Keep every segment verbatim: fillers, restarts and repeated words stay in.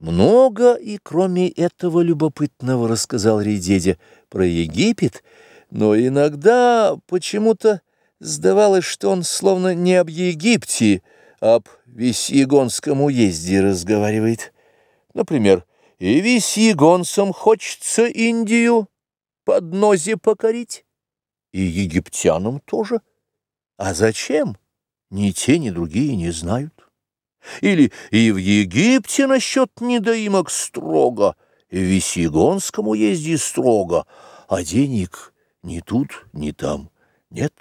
Много и кроме этого любопытного рассказал Редедя про Египет, но иногда почему-то сдавалось, что он словно не об Египте, а об Весьегонском уезде разговаривает. Например, и весьегонцам хочется Индию под нозе покорить, и египтянам тоже. А зачем? Ни те, ни другие не знают. Или и в Египте насчет недоимок строго, и в Весьегонском уезде строго, а денег ни тут, ни там нет.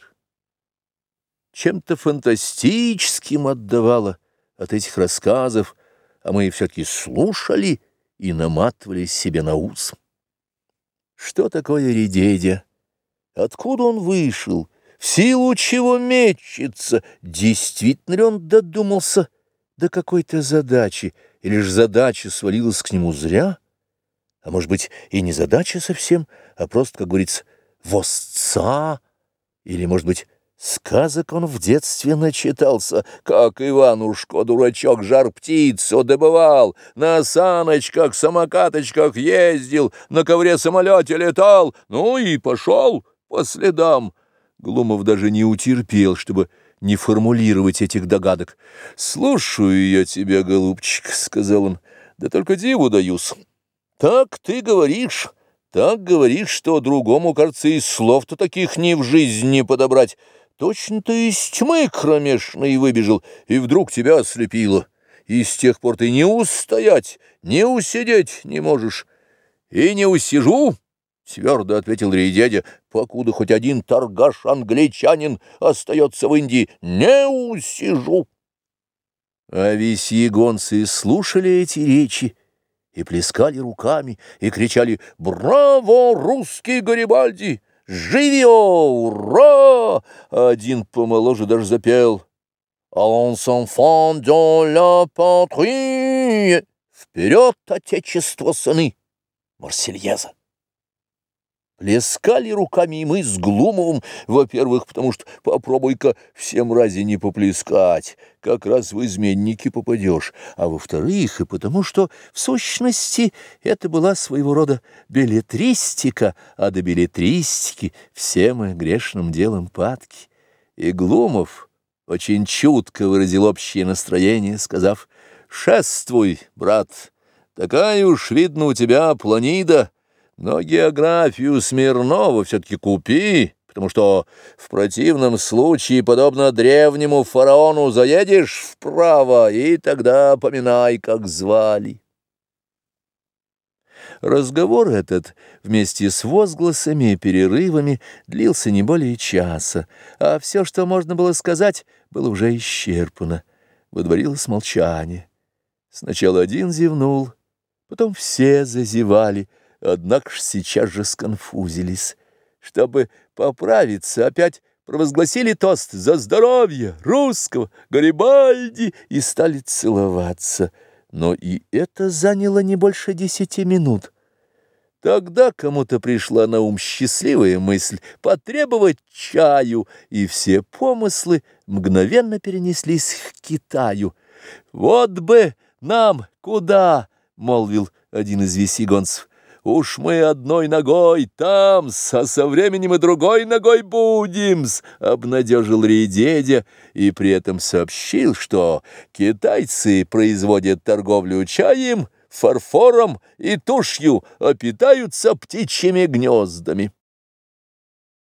Чем-то фантастическим отдавало от этих рассказов, а мы все-таки слушали и наматывали себе на ус. Что такое Редедя? Откуда он вышел? В силу чего мечется? Действительно ли он додумался до какой-то задачи, или же задача свалилась к нему зря? А может быть, и не задача совсем, а просто, как говорится, восца? Или, может быть, сказок он в детстве начитался, как Иванушка, дурачок, жар-птицу добывал, на саночках, самокаточках ездил, на ковре-самолете летал, ну и пошел по следам. Глумов даже не утерпел, чтобы не формулировать этих догадок. «Слушаю я тебя, голубчик», — сказал он, — «да только диву даюсь. Так ты говоришь, так говоришь, что другому, кажется, и слов-то таких ни в жизни подобрать. Точно ты из тьмы кромешной выбежал, и вдруг тебя ослепило, и с тех пор ты не устоять, не усидеть не можешь». «И не усижу», — твердо ответил Редедя, — «покуда хоть один торгаш-англичанин остается в Индии, не усижу». А весьегонцы слушали эти речи и плескали руками, и кричали: «Браво, русский Гарибальди! Живио! Ура!» Один помоложе даже запел: «Allons enfants de la patrie! Вперед, отечество, сыны!» Марсельеза. Плескали руками и мы с Глумовым, во-первых, потому что попробуй-ка всем разе не поплескать, как раз в изменники попадешь, а во-вторых, и потому что, в сущности, это была своего рода беллетристика, а до беллетристики все мы грешным делом падки. И Глумов очень чутко выразил общее настроение, сказав: «Шествуй, брат, такая уж, видно, у тебя планида, но географию Смирнова все-таки купи, потому что в противном случае, подобно древнему фараону, заедешь вправо, и тогда поминай, как звали». Разговор этот вместе с возгласами и перерывами длился не более часа, а все, что можно было сказать, было уже исчерпано. Водворилось молчание. Сначала один зевнул, потом все зазевали, однако ж сейчас же сконфузились. Чтобы поправиться, опять провозгласили тост за здоровье русского Гарибальди и стали целоваться. Но и это заняло не больше десяти минут. Тогда кому-то пришла на ум счастливая мысль потребовать чаю, и все помыслы мгновенно перенеслись к Китаю. «Вот бы нам куда!» — молвил один из весьегонцев. «Уж мы одной ногой там-с, а со временем и другой ногой будем-с», — обнадежил Редедя и при этом сообщил, что китайцы производят торговлю чаем, фарфором и тушью, а питаются птичьими гнездами.